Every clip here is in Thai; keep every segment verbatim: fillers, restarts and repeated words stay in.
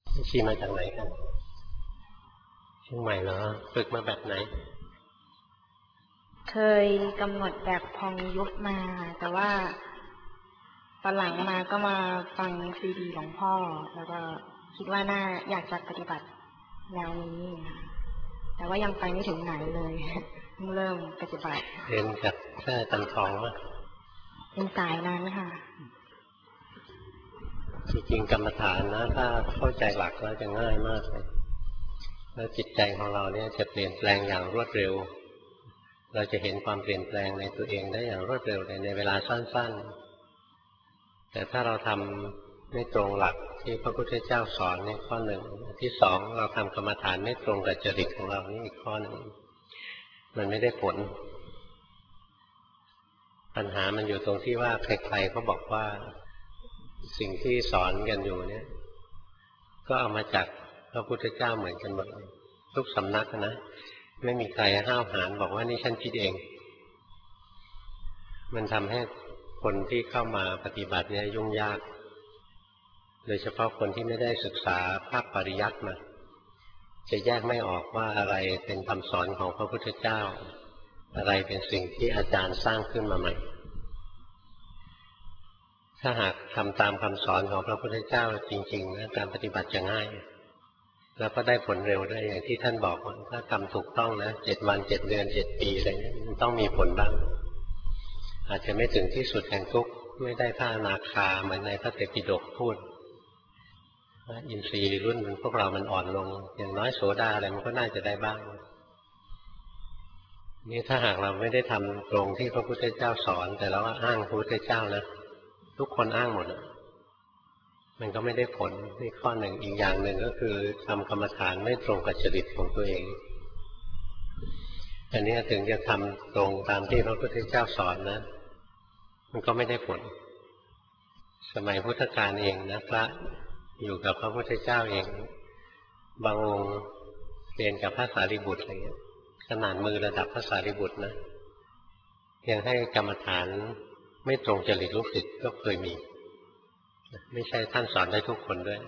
ชีมาจากไหนกันเชียงใหม่เหรอฝึกมาแบบไหนเคยกำหนดแบบพองยุบมาแต่ว่าตอนหลังมาก็มาฟังซีดีหลวงพ่อแล้วก็คิดว่าน่าอยากจะปฏิบัติแนวนี้แต่ว่ายังไปไม่ถึงไหนเลยเริ่มปฏิบัติเรียนจากแค่ตันทองว่าเป็นสายนั้นค่ะจริงๆกรรมฐานนะถ้าเข้าใจหลักแล้วจะง่ายมากเลยแล้วจิตใจของเราเนี่ยจะเปลี่ยนแปลงอย่างรวดเร็วเราจะเห็นความเปลี่ยนแปลงในตัวเองได้อย่างรวดเร็วเลยในเวลาสั้นๆแต่ถ้าเราทำไม่ตรงหลักที่พระพุทธเจ้าสอนนี่ข้อหนึ่งที่สองเราทำกรรมฐานไม่ตรงกับจริตของเรานี่อีกข้อหนึ่งมันไม่ได้ผลปัญหามันอยู่ตรงที่ว่าใครๆก็บอกว่าสิ่งที่สอนกันอยู่เนี่ยก็เอามาจากพระพุทธเจ้าเหมือนกันหมดทุกสำนักนะไม่มีใครห้าวหาญบอกว่านี่ฉันคิดเองมันทำให้คนที่เข้ามาปฏิบัติเนี่ยยุ่งยากโดยเฉพาะคนที่ไม่ได้ศึกษาภาคปริยัติมาจะแยกไม่ออกว่าอะไรเป็นคำสอนของพระพุทธเจ้าอะไรเป็นสิ่งที่อาจารย์สร้างขึ้นมาใหม่ถ้าหากทำตามคำสอนของพระพุทธเจ้าจริงๆนะการปฏิบัติจะง่ายแล้วก็ได้ผลเร็วด้วยอย่างที่ท่านบอกว่าถ้าทำถูกต้องนะเจ็ดวันเจ็ดเดือนเจ็ดปีอะไรนี้มันต้องมีผลบ้างอาจจะไม่ถึงที่สุดแห่งทุกข์ไม่ได้พระอนาคาเหมือนในพระเตปิฎกพูดว่าอินทรีย์รุ่นพวกเรามันอ่อนลงอย่างน้อยโสดาอะไรมันก็น่าจะได้บ้างนี่ถ้าหากเราไม่ได้ทำตรงที่พระพุทธเจ้าสอนแต่เราว่าอ้างพระพุทธเจ้านะทุกคนอ้างหมดมันก็ไม่ได้ผลนี่ข้อหนึ่งอีกอย่างหนึ่งก็คือทำกรรมฐานไม่ตรงกับจริตของตัวเองอันนี้ถึงจะทำตรงตามที่พระพุทธเจ้าสอนนะมันก็ไม่ได้ผลสมัยพุทธกาลเองนะพระอยู่กับพระพุทธเจ้าเองบางองค์เรียนกับพระสารีบุตรอะไรเงี้ยขนาดมือระดับพระสารีบุตรนะยังให้กรรมฐานไม่ตรงจริตลูกศิษย์ก็เคยมีไม่ใช่ท่านสอนได้ทุกคนด้วย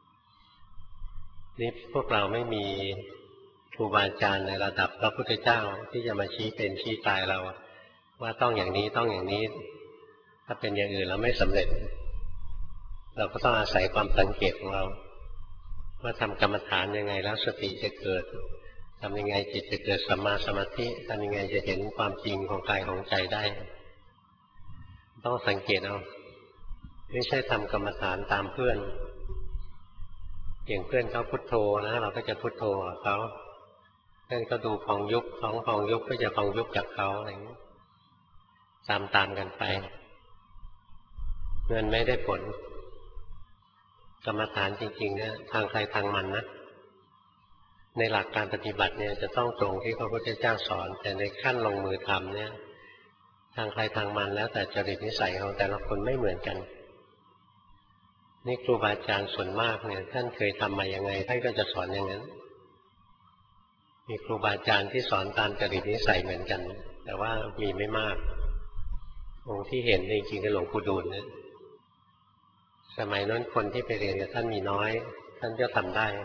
นี่พวกเราไม่มีครูบาอาจารย์ในระดับพระพุทธเจ้าที่จะมาชี้เป็นชี้ตายเราว่าต้องอย่างนี้ต้องอย่างนี้ถ้าเป็นอย่างอื่นแล้วไม่สำเร็จเราก็ต้องอาศัยความสังเกตของเราว่าทำกรรมฐานยังไงแล้วสติจะเกิดทำยังไงจิตจะเกิดสัมมาสมาธิทำยังไงจะเห็นความจริงของกายของใจได้ต้องสังเกตเอาไม่ใช่ทำกรรมฐานตามเพื่อนอย่างเพื่อนเขาพุทโธนะเราก็จะพุทโธเขาเพื่อนก็ดูพองยุบของพองยุบก็จะพองยุบจากเขาอะไรอย่างนี้ตามตามกันไปเงินไม่ได้ผลกรรมฐานจริงๆเนี่ยทางใครทางมันนะในหลักการปฏิบัติเนี่ยจะต้องตรงที่พระพุทธเจ้าสอนแต่ในขั้นลงมือทำเนี่ยทางใครทางมันแล้วแต่จริตนิสัยของแต่ละคนไม่เหมือนกันนี่ครูบาอาจารย์ส่วนมากเนี่ยท่านเคยทำมาอย่างไงท่านก็จะสอนอย่างนั้นมีครูบาอาจารย์ที่สอนตามจริตนิสัยเหมือนกันแต่ว่ามีไม่มากองค์ที่เห็นจริงๆคือหลวงปู่ดูลย์เนี่ยสมัยนั้นคนที่ไปเรียนกับท่านมีน้อยท่านก็ทำได้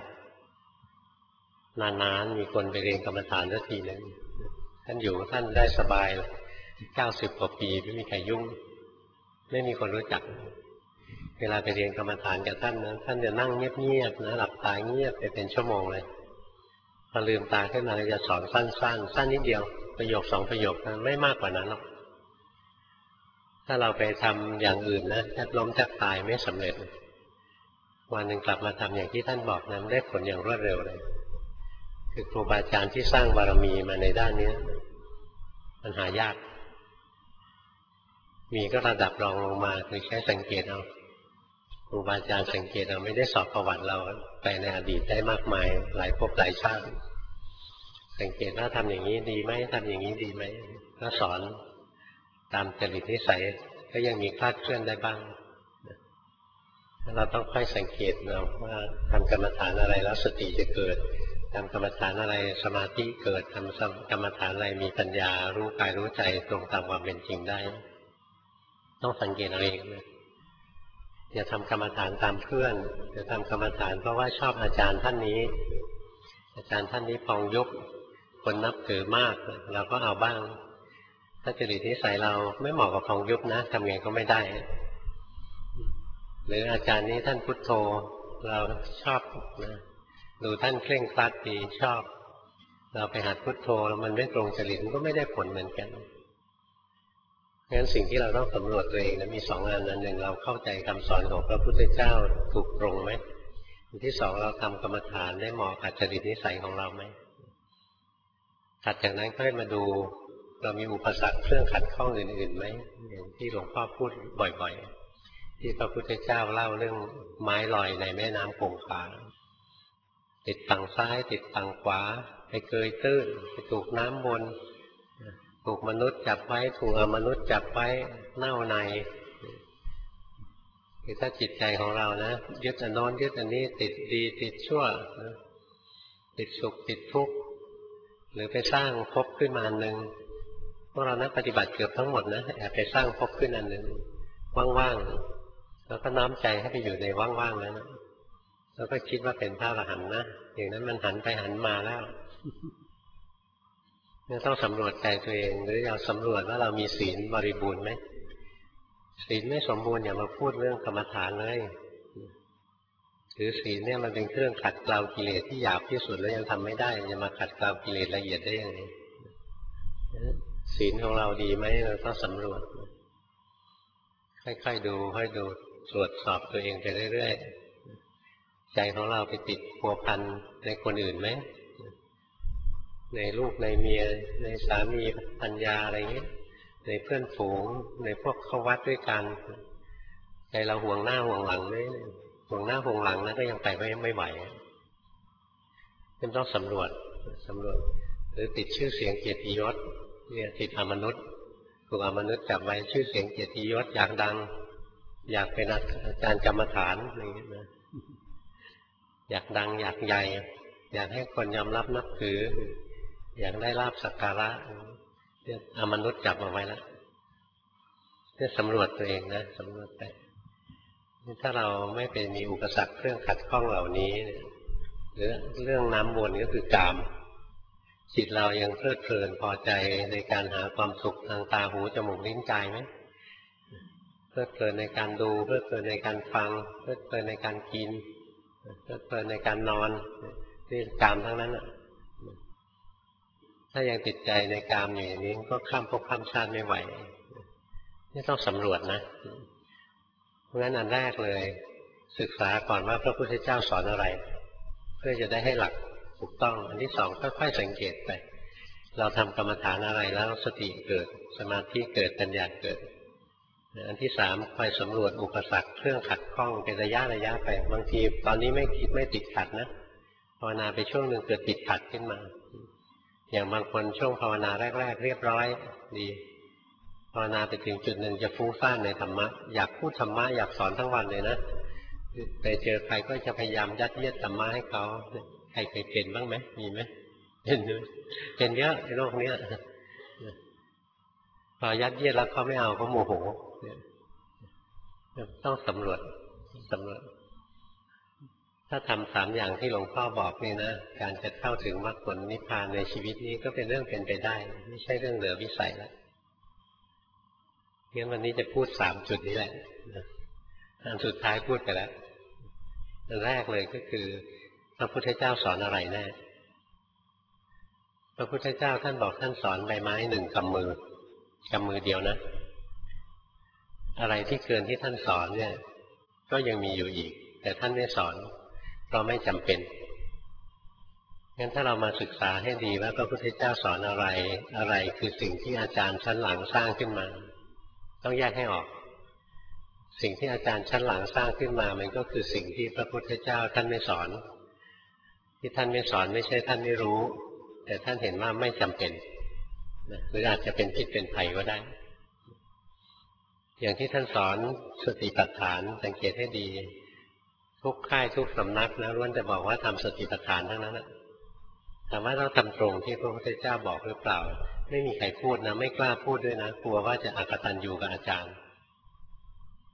นานๆมีคนไปเรียนกรรมฐานสักทีนึงท่านอยู่ท่านได้สบายเก้าสิบกว่าปีไม่มีใครยุ่งไม่มีคนรู้จักเวลาไปเรียนกรรมฐานกับท่านนะท่านจะนั่งเงียบๆนะหลับตาเงียบไปเป็นชั่วโมงเลยพอลืมตาขึ้นมาจะสอนสั้นๆสั้นนิดเดียวประโยคสองประโยคนะไม่มากกว่านั้นหรอกถ้าเราไปทำอย่างอื่นนะแทบล้มแทบตายไม่สำเร็จวันหนึ่งกลับมาทำอย่างที่ท่านบอกนะได้ผลอย่างรวดเร็วเลยคือครูบาอาจารย์ที่สร้างบารมีมาในด้านนี้มันหายากมีก็ระดับรองลงมาคือแค่สังเกตเอาครูบาอาจารย์สังเกตเอาไม่ได้สอบประวัติเราไปในอดีตได้มากมายหลายภพหลายชาติสังเกตว่าทำอย่างนี้ดีไหมทำอย่างนี้ดีไหมก็สอนตามจริตนิสัยก็ยังมีคลาดเคลื่อนได้บ้างเราต้องค่อยสังเกตเราว่าทำกรรมฐานอะไรแล้วสติจะเกิดทำกรรมฐานอะไรสมาธิเกิดทำกรรมฐานอะไรมีปัญญารู้กายรู้ใจตรงตามความเป็นจริงได้ต้องสังเกตเอาเองนะอย่าทำกรรมฐานตามเพื่อนอย่าทำกรรมฐานเพราะว่าชอบอาจารย์ท่านนี้อาจารย์ท่านนี้พองยุบคนนับถือมากเราก็เอาบ้างถ้าจริตนิสัยเราไม่เหมาะกับพองยุบนะทำไงก็ไม่ได้หรืออาจารย์นี้ท่านพุทโธเราชอบนะดูท่านเคร่งครัดดีชอบเราไปหัดพุทโธแล้วมันไม่ตรงจริตมันก็ไม่ได้ผลเหมือนกันงั้นสิ่งที่เราต้องสำรวจตัวเองนะมีสองอันอันหนึ่งเราเข้าใจคำสอนของพระพุทธเจ้าถูกตรงไหมอันที่สองเราทำกรรมฐานได้เหมาะกับจริตนิสัยของเราไหมถัดจากนั้นค่อยมาดูเรามีอุปสรรคเครื่องขัดข้องอื่นๆไหมอย่างที่หลวงพ่อพูดบ่อยๆที่พระพุทธเจ้าเล่าเรื่องไม้ลอยในแม่น้ำคงคาติดฝั่งซ้ายติดฝั่งขวาไปเกยตื้นไปถูกน้ำวนถูกมนุษย์จับไว้ถูกอมนุษย์จับไว้เน่าในคือถ้าจิตใจของเรานะยึดอันโน้นยึดอันนี้ติดดีติดชั่วติดสุขติดทุกข์หรือไปสร้างภพขึ้นมาอันหนึ่งพวกเรานักปฏิบัติเกือบทั้งหมดนะแอบไปสร้างภพขึ้นอันหนึ่งว่างๆแล้วก็น้อมใจให้ไปอยู่ในว่างๆนั้นแล้วก็คิดว่าเป็นพระอรหันต์นะอย่างนั้นมันหันไปหันมาแล้วเนี่ยต้องสำรวจใจตัวเองหรือเราสำรวจว่าเรามีศีลบริบูรณ์ไหมศีลไม่สมบูรณ์อย่ามาพูดเรื่องกรรมฐานเลยถือศีลเนี่ยมันเป็นเครื่องขัดเกลากิเลสที่หยาบที่สุดแล้วยังทำไม่ได้จะมาขัดเกลากิเลสละเอียดได้ยังไงศีลของเราดีไหมเราต้องสำรวจค่อยๆดูค่อยดูตรวจสอบตัวเองไปเรื่อยๆใจของเราไปติดพัวพันในคนอื่นไหมในลูกในเมียในสามีภรรยาอะไรเงี้ยในเพื่อนฝูงในพวกเข้าวัดด้วยกันใจเราห่วงหน้าห่วงหลังไหมห่วงหน้าห่วงหลังนะก็ยังไปไม่ไม่ไหวเป็นต้องสำรวจสำรวจหรือติดชื่อเสียงเกียรติยศเนี่ยติดอมนุษย์ถูกอมนุษย์จับไว้ชื่อเสียงเกียรติยศอยากดังอยากเป็นอาจารย์กรรมฐานอะไรเงี้ยนะอยากดังอยากใหญ่อยากให้คนยอมรับนับถืออยากได้ลาภสักการะเนี่ยอมนุษย์จับเอาไว้แล้วเนี่ยสำรวจตัวเองนะสำรวจไปถ้าเราไม่เป็นมีอุปสรรคเครื่องขัดข้องเหล่านี้หรือเรื่องน้ำวนก็คือกามจิตเรายังเพลิดเพลินพอใจในการหาความสุขทางตาหูจมูกลิ้นกายไหมเพลิดเพลินในการดูเพลิดเพลินในการฟังเพลิดเพลินในการกินเพลิดเพลินในการนอนนี่กามทั้งนั้นอ่ะถ้ายังติดใจในกามอยู่อย่างนี้ก็ข้ามภพข้ามชาติไม่ไหวนี่ต้องสำรวจนะเพราะงั้นอันแรกเลยศึกษาก่อนว่าพระพุทธเจ้าสอนอะไรเพื่อจะได้ให้หลักถูกต้องอันที่สองค่อยๆสังเกตไปเราทำกรรมฐานอะไรแล้วสติเกิดสมาธิเกิดปัญญาเกิดอันที่สามคอยสำรวจอุปสรรคเครื่องขัดข้องเป็นระยะระยะไปบางทีตอนนี้ไม่คิดไม่ติดขัดนะภาวนาไปช่วงหนึ่งเกิดติดขัดขึ้นมาอย่างบางคนช่วงภาวนาแรกๆเรียบร้อยดีภาวนาไปถึงจุดหนึ่งจะฟุ้งซ่านในธรรมะอยากพูดธรรมะอยากสอนทั้งวันเลยนะไปเจอใครก็จะพยายามยัดเยียดธรรมะให้เขาใครเคยเป็นบ้างไหมมีไหมเป็นเป็นเยอะในโลกนี้พอยัดเยียดแล้วเขาไม่เอาเขาโมโหต้องสำรวจสำรวจถ้าทำสามอย่างที่หลวงพ่อบอกนี่นะการจะเข้าถึงมรรคผลนิพพานในชีวิตนี้ก็เป็นเรื่องเป็นไปได้ไม่ใช่เรื่องเหลือวิสัยแล้วงั้นวันนี้จะพูดสามจุดนี้แหละอันสุดท้ายพูดไปแล้วอันแรกเลยก็คือพระพุทธเจ้าสอนอะไรแน่พระพุทธเจ้าท่านบอกท่านสอนใบไม้หนึ่งกำมือกำมือเดียวนะอะไรที่เกินที่ท่านสอนเนี่ยก็ยังมีอยู่อีกแต่ท่านไม่สอนเพราะไม่จำเป็นงั้นถ้าเรามาศึกษาให้ดีว่าพระพุทธเจ้าสอนอะไรอะไรคือสิ่งที่อาจารย์ชั้นหลังสร้างขึ้นมาต้องแยกให้ออกสิ่งที่อาจารย์ชั้นหลังสร้างขึ้นมามันก็คือสิ่งที่พระพุทธเจ้าท่านไม่สอนที่ท่านไม่สอนไม่ใช่ท่านไม่รู้แต่ท่านเห็นว่าไม่จำเป็นหรืออาจจะเป็นพิษเป็นภัยก็ได้อย่างที่ท่านสอนสติปัฏฐานสังเกตให้ดีทุกค่ายทุกสำนักนะล้วนจะบอกว่าทำสติปัฏฐานทั้งนั้นแหละถามว่าเราทำตรงที่พระพุทธเจ้าบอกหรือเปล่าไม่มีใครพูดนะไม่กล้าพูดด้วยนะกลัวว่าจะอกตัญญูกับอาจารย์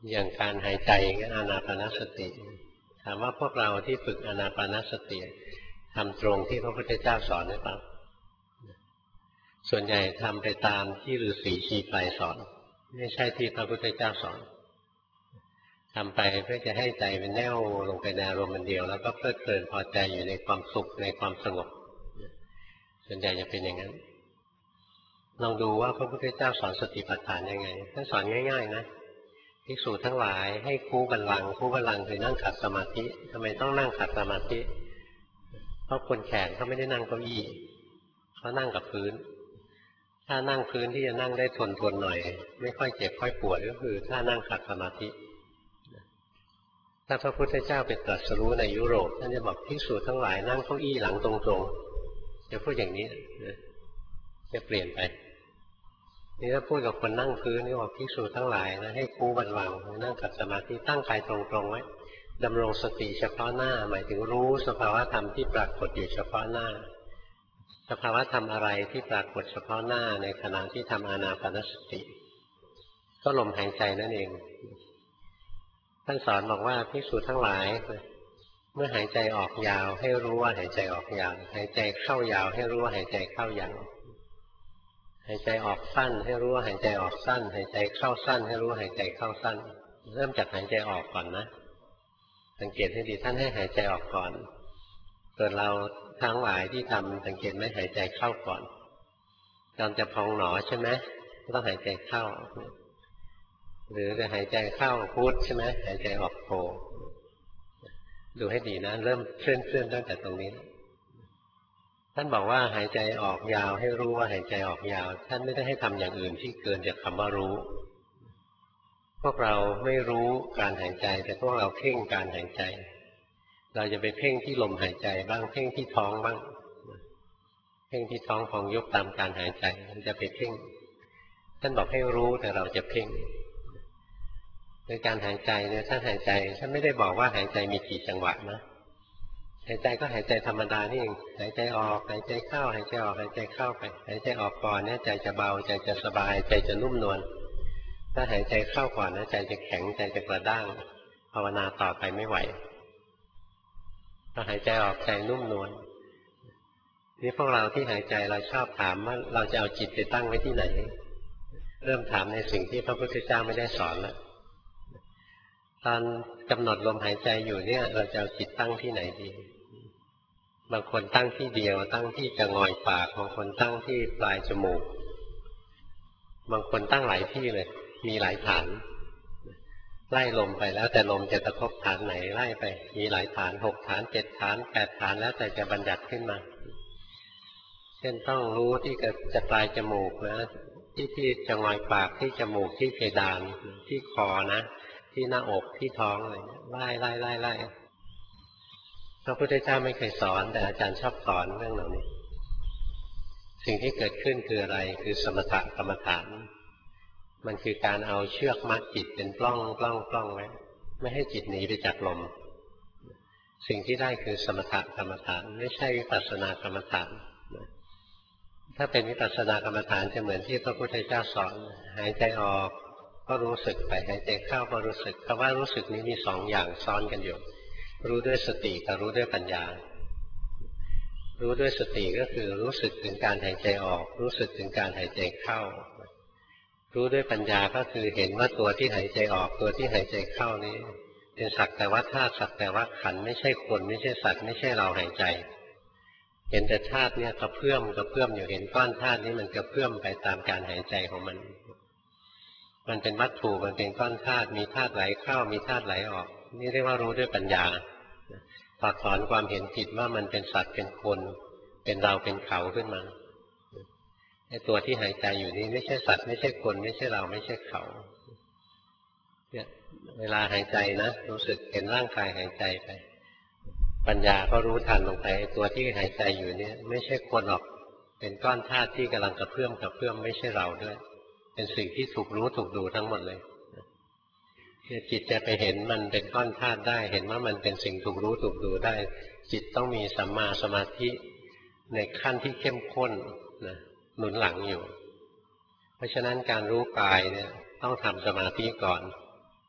อย่างการหายใจอานาปานสติถามว่าพวกเราที่ฝึกอานาปานสติทำตรงที่พระพุทธเจ้าสอนหรือเปล่าส่วนใหญ่ทำไปตามที่ฤาษีชีไพรสอนไม่ใช่ที่พระพุทธเจ้าสอนทำไปเพื่อจะให้ใจเป็นแน่วลงไปในอารมณ์เดียวแล้วก็เพลิดเพลินพอใจอยู่ในความสุขในความสงบส่วนใหญ่จะเป็นอย่างนั้นลองดูว่าพระพุทธเจ้าสอนสติปัฏฐานยังไงท่านสอนง่ายๆนะภิกษุทั้งหลายให้คูบัลลังก์คูบัลลังก์คือนั่งขัดสมาธิทำไมต้องนั่งขัดสมาธิเพราะคนแขกเขาไม่ได้นั่งเก้าอี้เขานั่งกับพื้นถ้านั่งพื้นที่จะนั่งได้ทนทนหน่อยไม่ค่อยเจ็บค่อยปวดก็คือถ้านั่งขัดสมาธิถ้าพระพุทธเจ้าเป็นตรัสรู้ในยุโรปท่านจะบอกภิกษุทั้งหลายนั่งเก้าอี้หลังตรงๆจะพูดอย่างนี้จะเปลี่ยนไปนี่ถ้าพูดกับคนนั่งพื้นนี่บอกภิกษุทั้งหลายนะให้คูบัลลังก์นั่งขัดสมาธิตั้งกายตรงๆไว้ดำรงสติเฉพาะหน้าหมายถึงรู้สภาวะธรรมที่ปรากฏอยู่เฉพาะหน้าสภาวะธรรมอะไรที่ปรากฏเฉพาะหน้าในขณะที่ทำอานาปานสติก็ลมหายใจนั่นเองท่านสอนบอกว่าภิกษุทั้งหลายเมื่อหายใจออกยาวให้รู้ว่าหายใจออกยาวหายใจเข้ายาวให้รู้ว่าหายใจเข้ายาวหายใจออกสั้นให้รู้ว่าหายใจออกสั้นหายใจเข้าสั้นให้รู้ว่าหายใจเข้าสั้นเริ่มจากหายใจออกก่อนนะสังเกตให้ดีท่านให้หายใจออกก่อนส่วนเราทั้งหลายที่ทำสังเกตไหมหายใจเข้าก่อนตอนจะพองหนอใช่ไหมต้องหายใจเข้าหรือจะหายใจเข้าพุทใช่ไหมหายใจออกโธดูให้ดีนะเริ่มเคลื่อนเคลื่อนตั้งแต่ตรงนี้ท่านบอกว่าหายใจออกยาวให้รู้ว่าหายใจออกยาวท่านไม่ได้ให้ทำอย่างอื่นที่เกินจากคำว่ารู้พวกเราไม่รู้การหายใจแต่พวกเราเพ่งการหายใจเราจะไปเพ่งที่ลมหายใจบ้างเพ่งที่ท้องบ้างเพ่งที่ท้องพองยุบตามการหายใจมันจะไปเพ่งท่านบอกให้รู้แต่เราจะเพ่งในการหายใจเนี่ยท่านหายใจท่านไม่ได้บอกว่าหายใจมีกี่จังหวะนะหายใจก็หายใจธรรมดานี่เองหายใจออกหายใจเข้าหายใจออกหายใจเข้าไปหายใจออกก่อนเนี่ยใจจะเบาใจจะสบายใจจะนุ่มนวลถ้าหายใจเข้าก่อนนะใจจะแข็งใจจะกระด้างภาวนาต่อไปไม่ไหวพอหายใจออกใจนุ่มนวลนี่พวกเราที่หายใจเราชอบถามว่าเราจะเอาจิตไปตั้งไว้ที่ไหนเริ่มถามในสิ่งที่พระพุทธเจ้าไม่ได้สอนแล้วตอนกำหนดลมหายใจอยู่เนี่ยเราจะเอาจิตตั้งที่ไหนดีบางคนตั้งที่เดียวตั้งที่จะงอยปากบางคนตั้งที่ปลายจมูกบางคนตั้งหลายที่เลยมีหลายฐานไล่ลมไปแล้วแต่ลมจะกระทบฐานไหนไล่ไปมีหลายฐานหกฐานเจ็ดฐานแปดฐานแล้วแต่จะบัญญัติขึ้นมาเช่นต้องรู้ที่จะปลายจมูกนะที่ที่จะงอยปากที่จมูกที่เพดานที่คอนะที่หน้าอกที่ท้องอะไรไล่ไล่ไล่ไล่พระพุทธเจ้าไม่เคยสอนแต่อาจารย์ชอบสอนเรื่องเหล่านี้สิ่งที่เกิดขึ้นคืออะไรคือสมถกรรมฐานมันคือการเอาเชือกมัดจิตเป็นปล้องปล้องปล้องไว้ไม่ให้จิตหนีไปจากลมสิ่งที่ได้คือสมถกรรมฐานไม่ใช่วิปัสสนากรรมฐานถ้าเป็นวิปัสสนากรรมฐานจะเหมือนที่พระพุทธเจ้าสอนหายใจออกก็รู้สึกไปหายใจเข้าก็รู้สึกคำว่ารู้สึกนี้มีสองอย่างซ้อนกันอยู่รู้ด้วยสติกับรู้ด้วยปัญญารู้ด้วยสติก็คือรู้สึกถึงการหายใจออกรู้สึกถึงการหายใจเข้ารู้ด้วยปัญญาก็คือเห็นว่าตัวที่หายใจออกตัวที่หายใจเข้านี้เป็นสักแต่ว่าธาตุสักแต่ว่าขันธ์ไม่ใช่คนไม่ใช่สัตว์ไม่ใช่เราหายใจเห็นแต่ธาตุเนี่ยกระเพื่อมกระเพื่อมอยู่เห็นก้อนธาตุนี้มันกระเพื่อมไปตามการหายใจของมันมันเป็นวัตถุมันเป็นก้อนธาตุมีธาตุไหลเข้ามีธาตุไหลออกนี่เรียกว่ารู้ด้วยปัญญาถอดถอนความเห็นผิดว่ามันเป็นสัตว์เป็นคนเป็นเราเป็นเขาขึ้นมาไอ้ตัวที่หายใจอยู่นี่ไม่ใช่สัตว์ไม่ใช่คนไม่ใช่เราไม่ใช่เขาเนี่ยเวลาหายใจนะรู้สึกเห็นร่างกายหายใจไปปัญญาก็รู้ทันลงไปไอ้ตัวที่หายใจอยู่นี่ไม่ใช่คนหรอกเป็นก้อนธาตุที่กำลังกระเพื่อมกระเพื่อมไม่ใช่เราด้วยเป็นสิ่งที่ถูกรู้ถูกดูทั้งหมดเลยจิตจะไปเห็นมันเป็นก้อนธาตุได้เห็นว่ามันเป็นสิ่งถูกรู้ถูกดูได้จิตต้องมีสัมมาสมาธิในขั้นที่เข้มข้นนะหนุนหลังอยู่เพราะฉะนั้นการรู้กายเนี่ยต้องทำสมาธิก่อน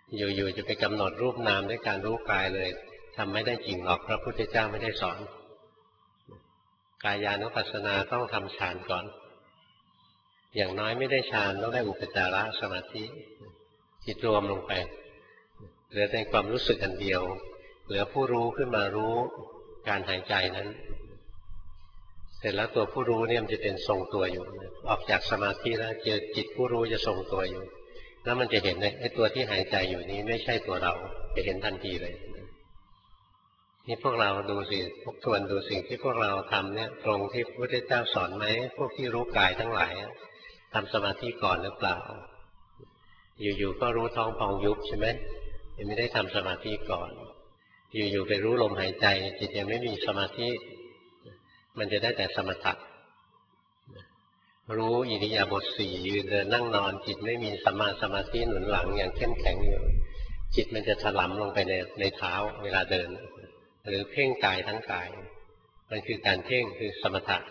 อยู่ๆจะไปกำหนดรูปนามด้วยการรู้กายเลยทำไม่ได้จริงหรอกพระพุทธเจ้าไม่ได้สอนกายานุปัสสนาต้องทำฌานก่อนอย่างน้อยไม่ได้ฌานต้องได้อุปจารสมาธิจิตรวมลงไปเหลือแต่ความรู้สึกอันเดียวเหลือผู้รู้ขึ้นมารู้การหายใจนั้นเสร็จแล้วตัวผู้รู้เนี่ยมันจะเป็นทรงตัวอยู่ออกจากสมาธิแล้วเจอจิตผู้รู้จะทรงตัวอยู่แล้วมันจะเห็นเลยไอ้ตัวที่หายใจอยู่นี้ไม่ใช่ตัวเราจะเห็นทันทีเลยนี่พวกเราดูสิพวกทวนดูสิ่งที่พวกเราทำเนี่ยตรงที่พระพุทธเจ้าสอนไหมพวกที่รู้กายทั้งหลายทำสมาธิก่อนหรือเปล่าอยู่ๆก็รู้ท้องพองยุบใช่ไหมยังไม่ได้ทำสมาธิก่อนอยู่ๆไปรู้ลมหายใจจิตยังไม่มีสมาธิมันจะได้แต่สมถะรู้อิริยาบถสี่ยืนเดินนั่งนอนจิตไม่มีสัมมาสมาธิหนุนหลังอย่างเข้มแข็งอยู่จิตมันจะถลำลงไปในในเท้าเวลาเดินหรือเพ่งกายทั้งกายมันคือการเพ่งคือสมถะ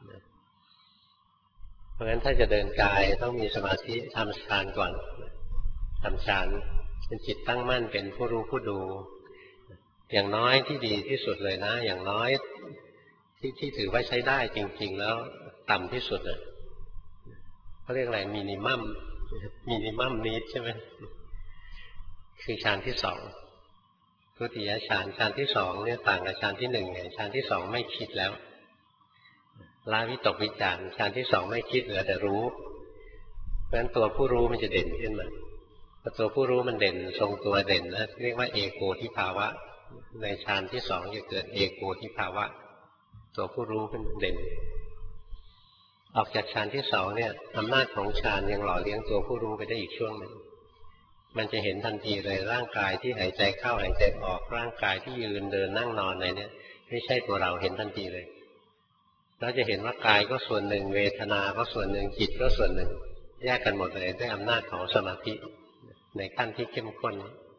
เพราะฉะนั้นถ้าจะเดินกายต้องมีสมาธิทำฌานก่อนทำฌานเป็นจิตตั้งมั่นเป็นผู้รู้ผู้ดูอย่างน้อยที่ดีที่สุดเลยนะอย่างน้อยที่ที่ถือว่าใช้ได้จริงๆแล้วต่ำที่สุดเลยเขาเรียกอะไรมินิมัมมินิมัมนี้ใช่ไหมคือฌานที่สองทุติยฌานฌานที่สองเนี่ยต่างกับฌานที่หนึ่งไงฌานที่สองไม่คิดแล้วละวิตกวิจารฌานที่สองไม่คิดเหลือแต่รู้เพราะฉะนั้นตัวผู้รู้มันจะเด่นขึ้นมาพอตัวผู้รู้มันเด่นทรงตัวเด่นนะเรียกว่าเอโกทิภาวะในฌานที่สองจะเกิดเอโกทิภาวะตัวผู้รู้ขึ้นเด่นออกจากฌานที่สองเนี่ยอำนาจของฌานยังหล่อเลี้ยงตัวผู้รู้ไปได้อีกช่วงหนึ่งมันจะเห็นทันทีเลยร่างกายที่หายใจเข้าหายใจออกร่างกายที่ยืนเดินนั่งนอนอะไรเนี่ยไม่ใช่ตัวเราเห็นทันทีเลยเราจะเห็นว่ากายก็ส่วนหนึ่งเวทนาก็ส่วนหนึ่งจิตก็ส่วนหนึ่งแยกกันหมดเลยด้วยอำนาจของสมาธิในขั้นที่เข้มข้น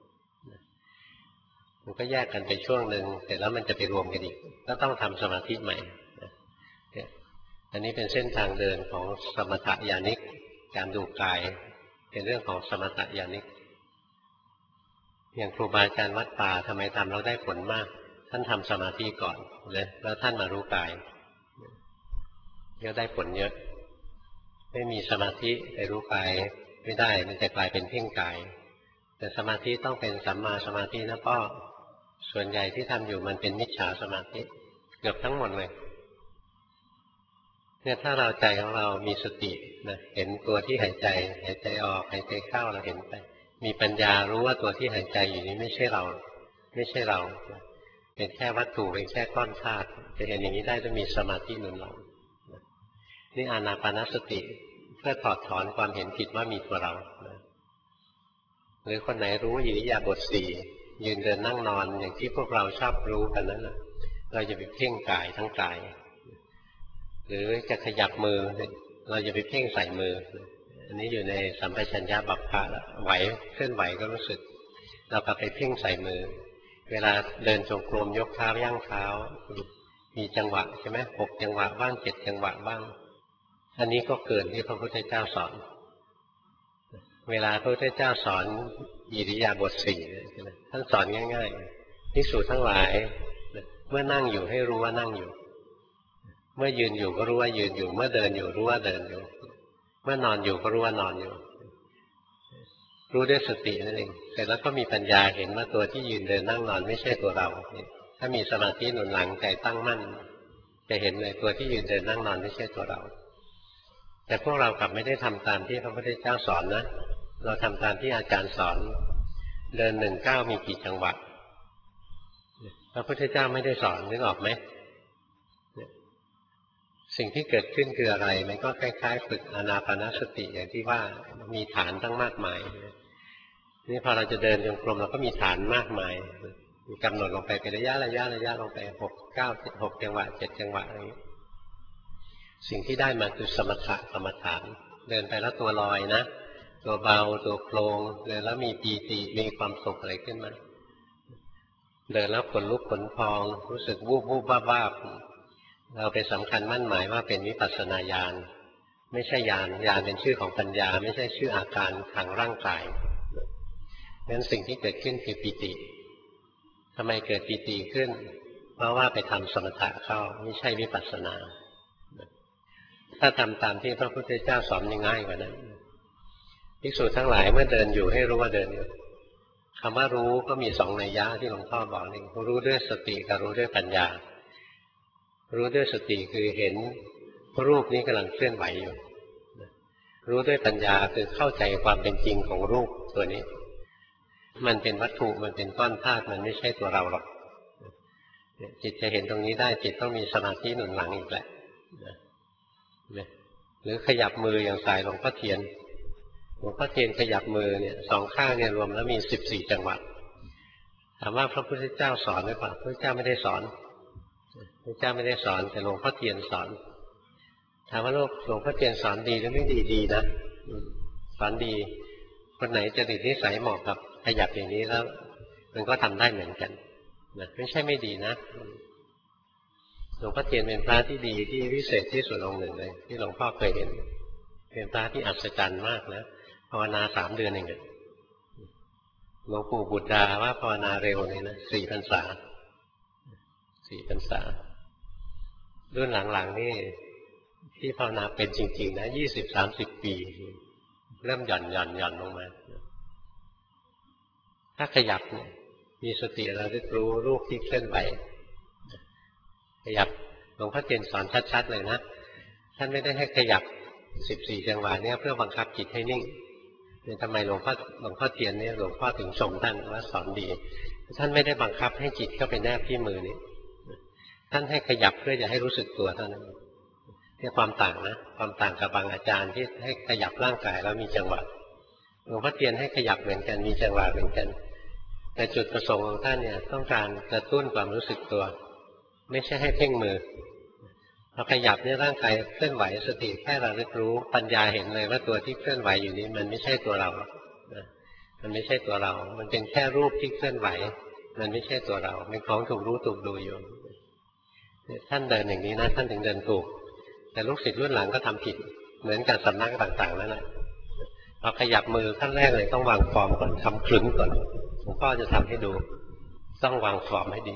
มันก็แยกกันไปช่วงหนึ่งแต่แล้วมันจะไปรวมกันอีกก็ต้องทำสมาธิใหม่อันนี้เป็นเส้นทางเดินของสมถญาณิกการดูกายเป็นเรื่องของสมถญาณิกอย่างครูบาอาจารย์วัดป่าทำไมทำแล้วได้ผลมากท่านทำสมาธิก่อนเลยแล้วท่านมารู้กายก็ได้ผลเยอะไม่มีสมาธิไปรู้กายไม่ได้มันจะกลายเป็นเพ่งกายแต่สมาธิต้องเป็นสัมมาสมาธินะพ่อส่วนใหญ่ที่ทำอยู่มันเป็นมิจฉาสมาธิเกือบทั้งหมดเลยเนี่ยถ้าเราใจของเรามีสตินะเห็นตัวที่หายใจหายใจออกหายใจเข้าเราเห็นไปมีปัญญารู้ว่าตัวที่หายใจอยู่นี้ไม่ใช่เราไม่ใช่เราเป็นแค่วัตถุเป็นแค่ก้อนธาตุจะเห็นอย่างนี้ได้ต้องมีสมาธิหนุนหลังนี่อานาปานสติเพื่อถอดถอนความเห็นผิดว่ามีตัวเราหรือคนไหนรู้อิริยาบถสี่ยืนเดินนั่งนอนอย่างที่พวกเราชอบรู้กันนั้นเราจะไปเพ่งกายทั้งกายหรือจะขยับมือเราจะไปเพ่งใส่มืออันนี้อยู่ในสัมปชัญญะบัพพะแล้วไหวเคลื่อนไหวก็รู้สึกเราก็ไปเพ่งใส่มือเวลาเดินจงกรมยกเท้าย่างเท้ามีจังหวะใช่ไหมหกจังหวะบ้างเจ็ดจังหวะบ้างอันนี้ก็เกินที่พระพุทธเจ้าสอนเวลาพระพุทธเจ้าสอนอิริยาบถสี่ท่านสอนง่ายๆภิกษุทั้งหลายเมื่อนั่งอยู่ให้รู้ว่านั่งอยู่เมื่อยืนอยู่ก็รู้ว่ายืนอยู่เมื่อเดินอยู่รู้ว่าเดินอยู่เมื่อนอนอยู่ก็รู้ว่านอนอยู่รู้ด้วยสตินั่นเองเสร็จแล้วก็มีปัญญาเห็นว่าตัวที่ยืนเดินนั่งนอนไม่ใช่ตัวเราถ้ามีสมาธิหนุนหลังใจตั้งมั่นจะเห็นเลยตัวที่ยืนเดินนั่งนอนไม่ใช่ตัวเราแต่พวกเรากลับไม่ได้ทำตามที่พระพุทธเจ้าสอนนะเราทำตามที่อาจารย์สอนเดินหนึ่งเก้ามีกี่จังหวะพระพุทธเจ้าไม่ได้สอนนึกออกไหมสิ่งที่เกิดขึ้นคืออะไรมันก็คล้ายๆฝึกอานาปานสติอย่างที่ว่ามีฐานตั้งมากมายนี่พอเราจะเดินจงกรมเราก็มีฐานมากมายกำหนดลงไปเป็นระยะระยะระยะลงไปหกเก้าหกจังหวะเจ็ดจังหวะอะไรอย่างนี้สิ่งที่ได้มาคือสมถะกรรมฐานเดินไปแล้วตัวลอยนะตัวเบาตัวโปร่งเดินแล้วมีปีติมีความสุขอะไรขึ้นมาเดินแล้วขนลุกขนพองรู้สึกวูบวูบบ้าบ้าเราไปสำคัญมั่นหมายว่าเป็นวิปัสสนาญาณไม่ใช่ญาณญาณเป็นชื่อของปัญญาไม่ใช่ชื่ออาการทางร่างกายงั้นสิ่งที่เกิดขึ้นคือปิติทำไมเกิดปิติขึ้นเพราะว่าไปทำสมถะเข้าไม่ใช่วิปัสสนาถ้าทำตามที่พระพุทธเจ้าสอนง่ายกว่านั้นภิกษุทั้งหลายเมื่อเดินอยู่ให้รู้ว่าเดินอยู่คำว่ารู้ก็มีสองนัยยะที่หลวงพ่อบอกนี่รู้ด้วยสติกับรู้ด้วยปัญญารู้ด้วยสติคือเห็นรูปนี้กำลังเคลื่อนไหวอยู่รู้ด้วยปัญญาคือเข้าใจความเป็นจริงของรูปตัวนี้มันเป็นวัตถุมันเป็นก้อนธาตุมันไม่ใช่ตัวเราหรอกจิตจะเห็นตรงนี้ได้จิตต้องมีสมาธิหนุนหลังอีกแหละหรือขยับมืออย่างสายหลวงพ่อเทียนหลวงพ่อเทียนขยับมือเนี่ยสองข้างเนี่ยรวมแล้วมีสิบสี่จังหวะถามว่าพระพุทธเจ้าสอนหรือเปล่าพระพุทธเจ้าไม่ได้สอนพระเจ้าไม่ได้สอนแต่หลวงพ่อเทียนสอนถามว่าโลกหลวงพ่อเทียนสอนดีหรือไม่ดีดีนะสอนดีคนไหนจริตนิสัยเหมาะกับขยับอย่างนี้แล้วมันก็ทำได้เหมือนกันนะไม่ใช่ไม่ดีนะหลวงพ่อเทียนเป็นพระที่ดีที่วิเศษที่สุดองค์หนึ่งเลยที่หลวงพ่อเคยเห็นเป็นพระที่อัศจรรย์มากนะภาวนาสามเดือนเองหลวงปู่บุตรดาว่าภาวนาเร็วเลยนะสี่พรรษาสี่พรรษารุ่นหลังๆนี่ที่ภาวนาเป็นจริงๆนะยี่สิบสามสิบปีเริ่มหย่อนหย่อนหย่อนลงมาถ้าขยับเนี่ยมีสติเราได้รู้รูปที่เคลื่อนไหวขยับหลวงพ่อเทียนสอนชัดๆเลยนะท่านไม่ได้ให้ขยับสิบสี่จังหวะเนี่ยเพื่อบังคับจิตให้นิ่งเนี่ยทำไมหลวงพ่อหลวงพ่อเทียนเนี่ยหลวงพ่อถึงชมท่านว่าสอนดีท่านไม่ได้บังคับให้จิตเข้าไปแนบที่มือนี่ท่านให้ขยับเพื่อจะให้รู้สึกตัวเท่านั้นนี่ความต่างนะความต่างกับบางอาจารย์ที่ให้ขยับร่างกายแล้วมีจังหวะหลวงพ่อเทียนให้ขยับเหมือนกันมีจังหวะเหมือนกันแต่จุดประสงค์ของท่านเนี่ยต้องการกระตุ้นความรู้สึกตัวไม่ใช่ให้เพ่งมือพอขยับเนี่ยร่างกายเคลื่อนไหวสติแค่ระลึกรู้ปัญญาเห็นเลยว่าตัวที่เคลื่อนไหวอยู่นี้มันไม่ใช่ตัวเรามันไม่ใช่ตัวเรามันเป็นแค่รูปที่เคลื่อนไหวมันไม่ใช่ตัวเราเป็นของถูกรู้ถูกดูอยู่ท่านเดินอย่างนี้นะท่านถึงเดินถูกแต่ลูกศิษย์รุ่นหลังก็ทำผิดเหมือนกับสำนักต่างๆนั่นแหละพอขยับมือขั้นแรกเลยต้องวางฟอร์มก่อนทำคลึงก่อนหลวงพ่อจะทำให้ดูต้องวางฟอร์มให้ดี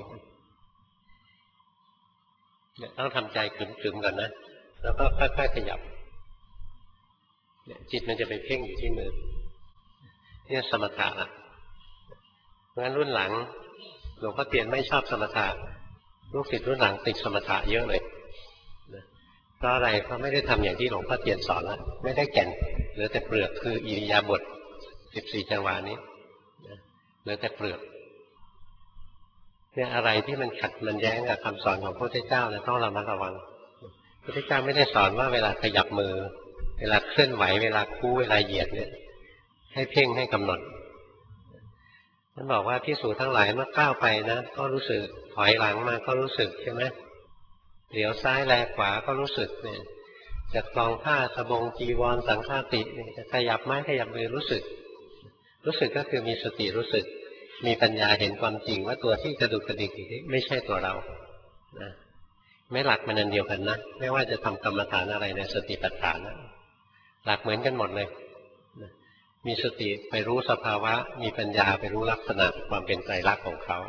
เนี่ยต้องทำใจขลึมๆก่อนนะแล้วก็ค่อยๆขยับเนี่ยจิตมันจะไปเพ่งอยู่ที่มือเนี่ยสมถะอ่ะเพราะงั้นรุ่นหลังหลวงพ่อเทียนไม่ชอบสมถะลูกศิษย์รุ่นหลังติดสมถะเยอะเลยเพราะอะไรเพราะไม่ได้ทำอย่างที่หลวงพ่อเทียนสอนแล้วไม่ได้แก่นเหลือแต่เปลือกคืออิริยาบถสิบสี่จังหวะนี้เหลือแต่เปลือกเนี่ยอะไรที่มันขัดมันแย้งกับคำสอนของพระพุทธเจ้านะต้องระมัดระวังพระพุทธเจ้าไม่ได้สอนว่าเวลาขยับมือเวลาเคลื่อนไหวเวลาคู่เวลาเหยียดเนี่ยให้เพ่งให้กำหนดท่านบอกว่าภิกษุทั้งหลายเมื่อก้าวไปนะก็รู้สึกถอยหลังมาก็รู้สึกใช่ไหมเหลียวซ้ายแลขวาก็รู้สึกเนี่ยจะคลองผ้าสบงจีวรสังฆาติเนี่ยจะขยับไม้ขยับมือรู้สึกรู้สึกก็คือมีสติรู้สึกมีปัญญาเห็นความจริงว่าตัวที่กระดุกกระดิกนี้ไม่ใช่ตัวเรานะไม่หลักมันอันเดียวกันนะไม่ว่าจะทำกรรมฐานอะไรในสติปัฏฐานนะหลักเหมือนกันหมดเลยนะมีสติไปรู้สภาวะมีปัญญาไปรู้ลักษณะความเป็นไตรลักษณ์ของเขา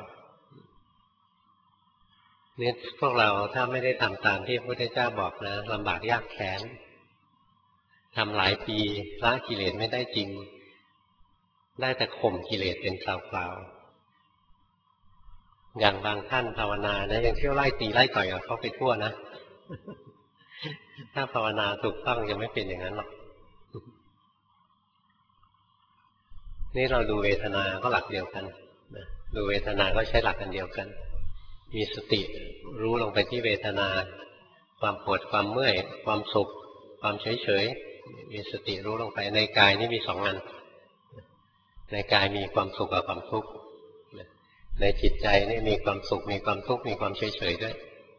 เนี่ยพวกเราถ้าไม่ได้ทำตามที่พระพุทธเจ้าบอกนะลำบากยากแค้นทำหลายปีละกิเลสไม่ได้จริงได้แต่ข่มกิเลสเป็นคราวๆอย่างบางท่านภาวนานะยังเที่ยวไล่ตีไล่ต่อยกับเขาไปทั่วนะถ้าภาวนาถูกต้องจะไม่เป็นอย่างนั้นหรอกนี่เราดูเวทนาก็หลักเดียวกันดูเวทนาก็ใช้หลักกันเดียวกันมีสติรู้ลงไปที่เวทนาความปวดความเมื่อยความสุขความเฉยเฉยมีสติรู้ลงไปในกายนี่มีสองอันในกายมีความสุขกับความทุกข์ในจิตใจนี่มีความสุขมีความทุกข์มีความเฉยเฉยด้วย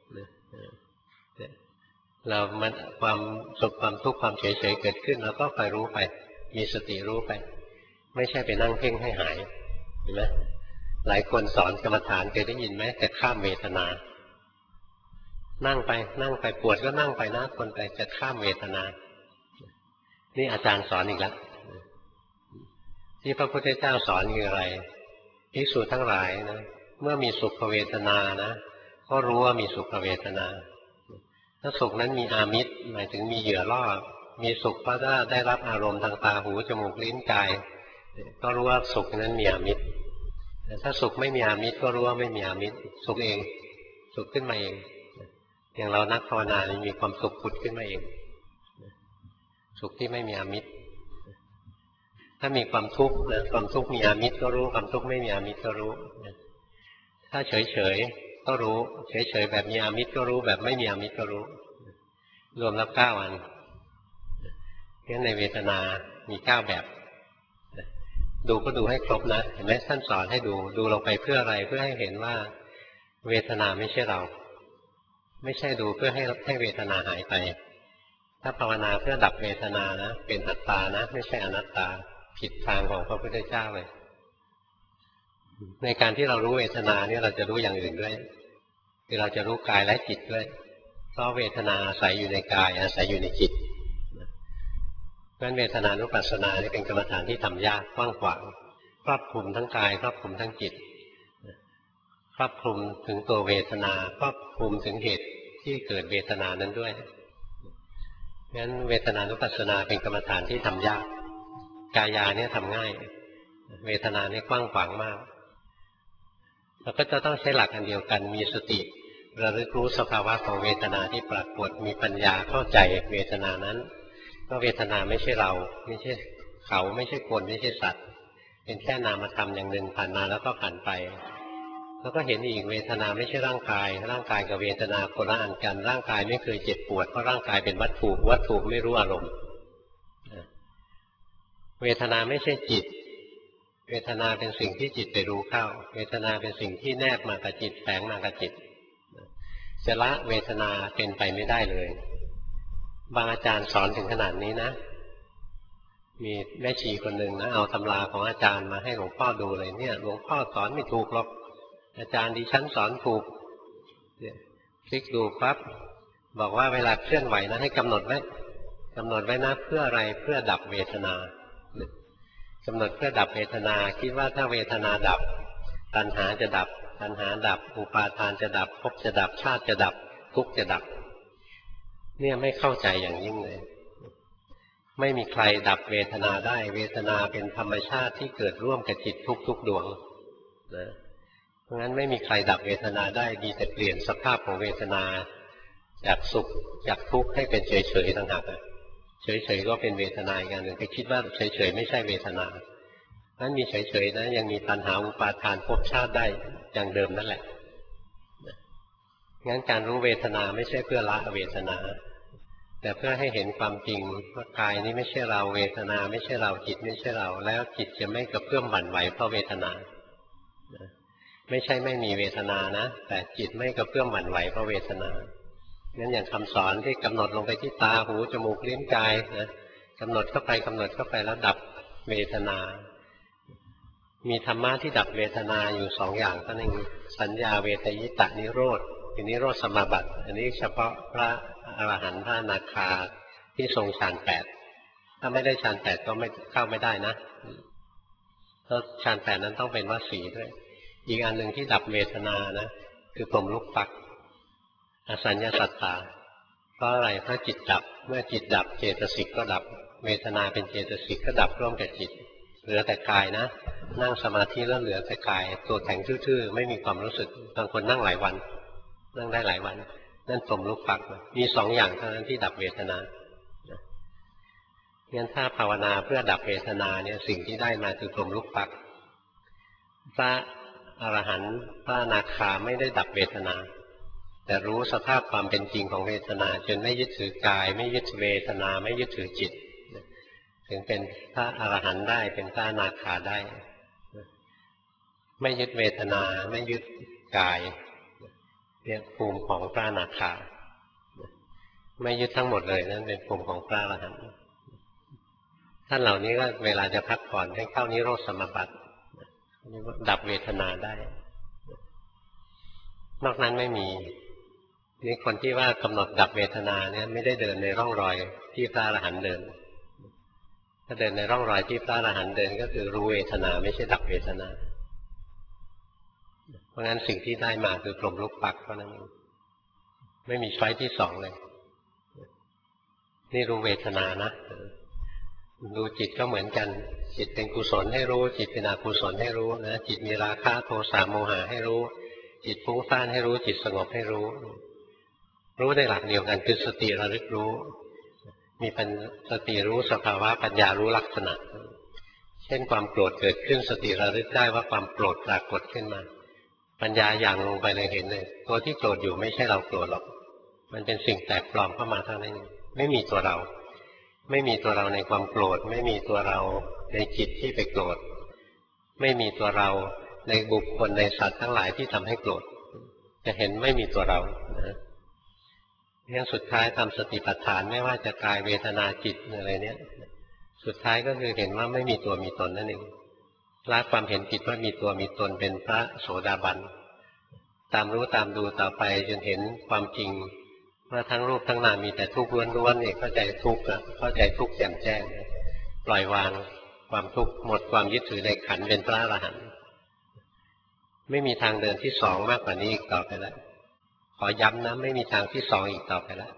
เรามันความสุขความทุกข์ความเฉยเฉยเกิดขึ้นเราก็คอยรู้ไปมีสติรู้ไปไม่ใช่ไปนั่งเพ่งให้หายเห็นไหมหลายคนสอนกรรมฐานเคยได้ยินไหมแต่ข้ามเวทนานั่งไปนั่งไปปวดก็นั่งไปนะคนไปจะข้ามเวทนานี่อาจารย์สอนอีกแล้วที่พระพุทธเจ้าสอนคืออะไรภิกษุทั้งหลายนะเมื่อมีสุขเวทนานะก็รู้ว่ามีสุขเวทนาถ้าสุขนั้นมีอามิตรหมายถึงมีเหยื่อล่อมีสุขเพราะว่าได้รับอารมณ์ทางตาหูจมูกลิ้นกายก็รู้ว่าสุขนั้นมีอามิตรแต่ถ้าสุขไม่มีอามิตรก็รู้ว่าไม่มีอามิตรสุขเองสุขขึ้นมาเองอย่างเรานักภาวนามีความสุขผุดขึ้นมาเองสุขที่ไม่มีอามิตรถ้ามีความทุกข์นะความทุกข์มีอามิตรก็รู้ความทุกข์ไม่มีอามิตรก็รู้ถ้าเฉยเฉยก็รู้เฉยเฉยแบบมีอามิตรก็รู้แบบไม่มีอามิตรก็รู้รวมแล้วเก้าอันงั้นในเวทนามีเก้าแบบดูก็ดูให้ครบนะเห็นไหมท่านสอนให้ดูดูลงไปเพื่ออะไรเพื่อให้เห็นว่าเวทนาไม่ใช่เราไม่ใช่ดูเพื่อให้ให้เวทนาหายไปถ้าภาวนาเพื่อดับเวทนานะเป็นอัตตานะไม่ใช่อนัตตาผิดทางของพระพุทธเจ้าเลยในการที่เรารู้เวทนาเนี่ยเราจะรู้อย่างอื่นด้วยคือเราจะรู้กายและจิตด้วยเพราะเวทนาอาศัยอยู่ในกายอาศัยอยู่ในจิตเพราะฉะนั้นเวทนานุปัสสนานี่เป็นกรรมฐานที่ทำยากกว้างขวางครอบคลุมทั้งกายครอบคลุมทั้งจิตครอบคลุมถึงตัวเวทนาครอบคลุมถึงเหตุที่เกิดเวทนานั้นด้วยงั้นเวทนานุปัสสนาเป็นกรรมฐานที่ทำยากกายาเนี่ยทำง่ายเวทนาเนี่ยกว้างขวางมากแล้วก็จะต้องใช้หลักอันเดียวกันมีสติระลึกรู้สภาวะของเวทนาที่ปรากฏมีปัญญาเข้าใจเวทนานั้นก็เวทนาไม่ใช่เราไม่ใช่เขาไม่ใช่คนไม่ใช่สัตว์เป็นแค่นามธรรมอย่างหนึ่งผ่านมาแล้วก็ผ่านไปแล้วก็เห็นอีกเวทนาไม่ใช่ร่างกายร่างกายกับเวทนาคนละอันกันร่างกายไม่เคยเจ็บปวดเพราะร่างกายเป็นวัตถุวัตถุไม่รู้อารมณ์เวทนาไม่ใช่จิตเวทนาเป็นสิ่งที่จิตไปรู้เข้าเวทนาเป็นสิ่งที่แนบมากับจิตแฝงมากับจิตจะละเวทนาเป็นไปไม่ได้เลยบางอาจารย์สอนถึงขนาดนี้นะมีแม่ชีคนหนึ่งนะเอาตำราของอาจารย์มาให้หลวงพ่อดูเลยเนี่ยหลวงพ่อสอนไม่ถูกหรอกอาจารย์ดิฉันสอนถูกเนี่ยคลิกดูปั๊บบอกว่าเวลาเคลื่อนไหวนะให้กำหนดไว้กำหนดไว้นะเพื่ออะไรเพื่อดับเวทนากำหนดเพื่อดับเวทนาคิดว่าถ้าเวทนาดับตัณหาจะดับตัณหาดับอุปาทานจะดับภพจะดับชาติจะดับทุกข์จะดับเนี่ยไม่เข้าใจอย่างยิ่งเลยไม่มีใครดับเวทนาได้เวทนาเป็นธรรมชาติที่เกิดร่วมกับจิตทุกๆดวงนะเพราะงั้นไม่มีใครดับเวทนาได้มีแต่เปลี่ยนสภาพของเวทนาจากสุขจากทุกข์ให้เป็นเฉยๆต่างหากเฉยๆก็เป็นเวทนาอีกอย่างหนึ่งไปคิดว่าเฉยๆไม่ใช่เวทนานั้นมีเฉยๆนะยังมีตัณหาอุปาทานภพชาติได้อย่างเดิมนั่นแหละงั้นการรู้เวทนาไม่ใช่เพื่อละเวทนาแต่เพื่อให้เห็นความจริงว่ากายนี้ไม่ใช่เราเวทนาไม่ใช่เราจิตไม่ใช่เราแล้วจิตจะไม่กระเพื่อมหวั่นไหวเพราะเวทนาไม่ใช่ไม่มีเวทนานะแต่จิตไม่กระเพื่อมหวั่นไหวเพราะเวทนางั้นอย่างคำสอนที่กำหนดลงไปที่ตาหูจมูกลิ้นกายนะกำหนดเข้าไปกำหนดเข้าไปแล้วดับเวทนามีธรรมะที่ดับเวทนาอยู่สองอย่างเท่านั้นสัญญาเวทยิตะนิโรธคือนิโรธสมาบัติอันนี้เฉพาะพระอรหันต์พระอนาคาที่ทรงฌานแปดถ้าไม่ได้ฌานแปดก็ไม่เข้าไม่ได้นะเพราะฌานแปดนั้นต้องเป็นวสีด้วยอีกอันหนึ่งที่ดับเวทนานะคือพรหมลูกฟักอสัญญาสัตตาเพราะอะไรเพราะจิตดับเมื่อจิตดับเจตสิกก็ดับเวทนาเป็นเจตสิกก็ดับร่วมกับจิตเหลือแต่กายนะนั่งสมาธิแล้วเหลือแต่กายตัวแข็งทื่อๆไม่มีความรู้สึกบางคนนั่งหลายวันนั่งได้หลายวันนั่นพรหมลูกฟักมีสองอย่างเท่านั้นที่ดับเวทนางั้นถ้าภาวนาเพื่อดับเวทนาเนี่ยสิ่งที่ได้มาคือพรหมลูกฟักพระอรหันต์พระอนาคาไม่ได้ดับเวทนาแต่รู้สภาพความเป็นจริงของเวทนาจนไม่ยึดถือกายไม่ยึดเวทนาไม่ยึดถือจิตถึงเป็นพระอรหันต์ได้เป็นพระอนาคาได้ไม่ยึดเวทนาไม่ยึดกายเนี่ยภูมิของพระอนาคาไม่ยึดทั้งหมดเลยนั่นเป็นภูมิของพระอรหันต์ท่านเหล่านี้ก็เวลาจะพักผ่อนให้เข้านิโรธสมาบัติดับเวทนาได้นอกนั้นไม่มีนี่คนที่ว่ากำหนดดับเวทนาเนี่ยไม่ได้เดินในร่องรอยที่พระอรหันต์เดินาเดินในร่องรอยที่พระอรหันต์เดินก็คือรู้เวทนาไม่ใช่ดับเวทนาเพราะงั้นสิ่งที่ได้มาคือพรหมลูกปักเท่านั้นเองไม่มีช้อยที่สองเลยนี่รู้เวทนานะดูจิตก็เหมือนกันจิตเป็นกุศลให้รู้จิตเป็นอกุศลให้รู้นะจิตมีราคะโทสะโมหะให้รู้จิตฟุ้งซ่านให้รู้จิตสงบให้รู้รู้ในหลักเดียวกันคือสติระลึกรู้มีปัญสติรู้สภาวะปัญญารู้ลักษณะเช่นความโกรธเกิดขึ้นสติระลึกได้ว่าความโกรธปรากฏขึ้นมาปัญญาอย่างลงไปเลยเห็นเลยตัวที่โกรธอยู่ไม่ใช่เราโกรธหรอกมันเป็นสิ่งแปลกปลอมเข้ามาเท่านั้นไม่มีตัวเราไม่มีตัวเราในความโกรธไม่มีตัวเราในจิตที่ไปโกรธไม่มีตัวเราในบุคคลในสัตว์ทั้งหลายที่ทำให้โกรธจะเห็นไม่มีตัวเรานะเรื่องสุดท้ายทำสติปัฏฐานไม่ว่าจะกายเวทนาจิตอะไรเนี้ยสุดท้ายก็คือเห็นว่าไม่มีตัวมีตนนั่นเองละความเห็นผิดว่ามีตัวมีตนเป็นพระโสดาบันตามรู้ตามดูต่อไปจนเห็นความจริงว่าทั้งรูปทั้งนามมีแต่ทุกข์ล้วนๆเนี่ยเข้าใจทุกข์เข้าใจทุกข์แจ่มแจ้งปล่อยวางความทุกข์หมดความยึดถือในขันธ์เป็นพระอรหันต์ไม่มีทางเดินที่สองมากกว่านี้อีกต่อไปแล้วขอย้ำนะไม่มีทางที่สองอีกต่อไปแล้ว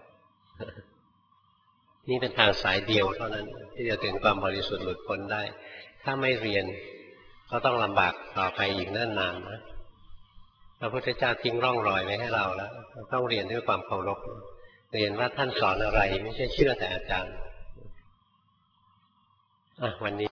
นี่เป็นทางสายเดียวเท่านั้นที่จะถึงความบริสุทธิ์หลุดพ้นได้ถ้าไม่เรียนก็ต้องลำบากต่อไปอีกเนิ่นนานนะพระพุทธเจ้าทิ้งร่องรอยไว้ให้เราแล้วต้องเรียนด้วยความเคารพเรียนว่าท่านสอนอะไรไม่ใช่เชื่อแต่อาจารย์อ่ะวันนี้